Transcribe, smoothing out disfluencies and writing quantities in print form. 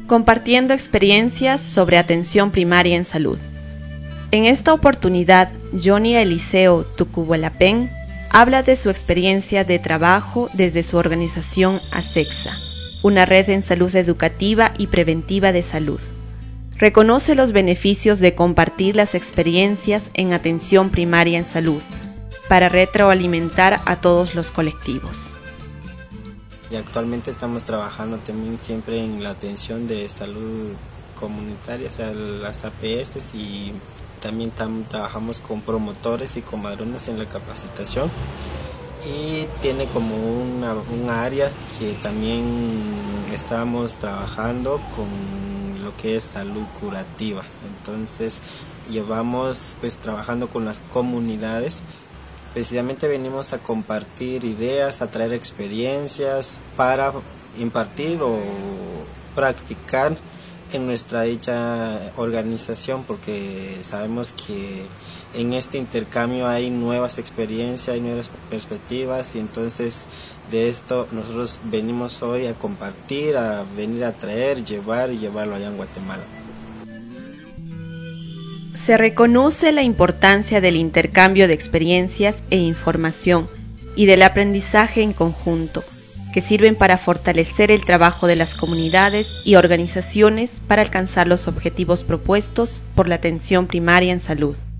compartiendo experiencias sobre atención primaria en salud. En esta oportunidad, Johnny Eliseo Tucubolapén habla de su experiencia de trabajo desde su organización ASEXA, una red en salud educativa y preventiva de salud. Reconoce los beneficios de compartir las experiencias en atención primaria en salud para retroalimentar a todos los colectivos. Y actualmente estamos trabajando también siempre en la atención de salud comunitaria, o sea, las APS, y también trabajamos con promotores y comadronas en la capacitación. Y tiene como un área que también estamos trabajando con lo que es salud curativa. Entonces llevamos trabajando con las comunidades. Precisamente venimos a compartir ideas, a traer experiencias para impartir o practicar en nuestra dicha organización, porque sabemos que en este intercambio hay nuevas experiencias, hay nuevas perspectivas, y entonces de esto nosotros venimos hoy a compartir, a venir a traer, llevar y llevarlo allá en Guatemala. Se reconoce la importancia del intercambio de experiencias e información y del aprendizaje en conjunto, que sirven para fortalecer el trabajo de las comunidades y organizaciones para alcanzar los objetivos propuestos por la atención primaria en salud.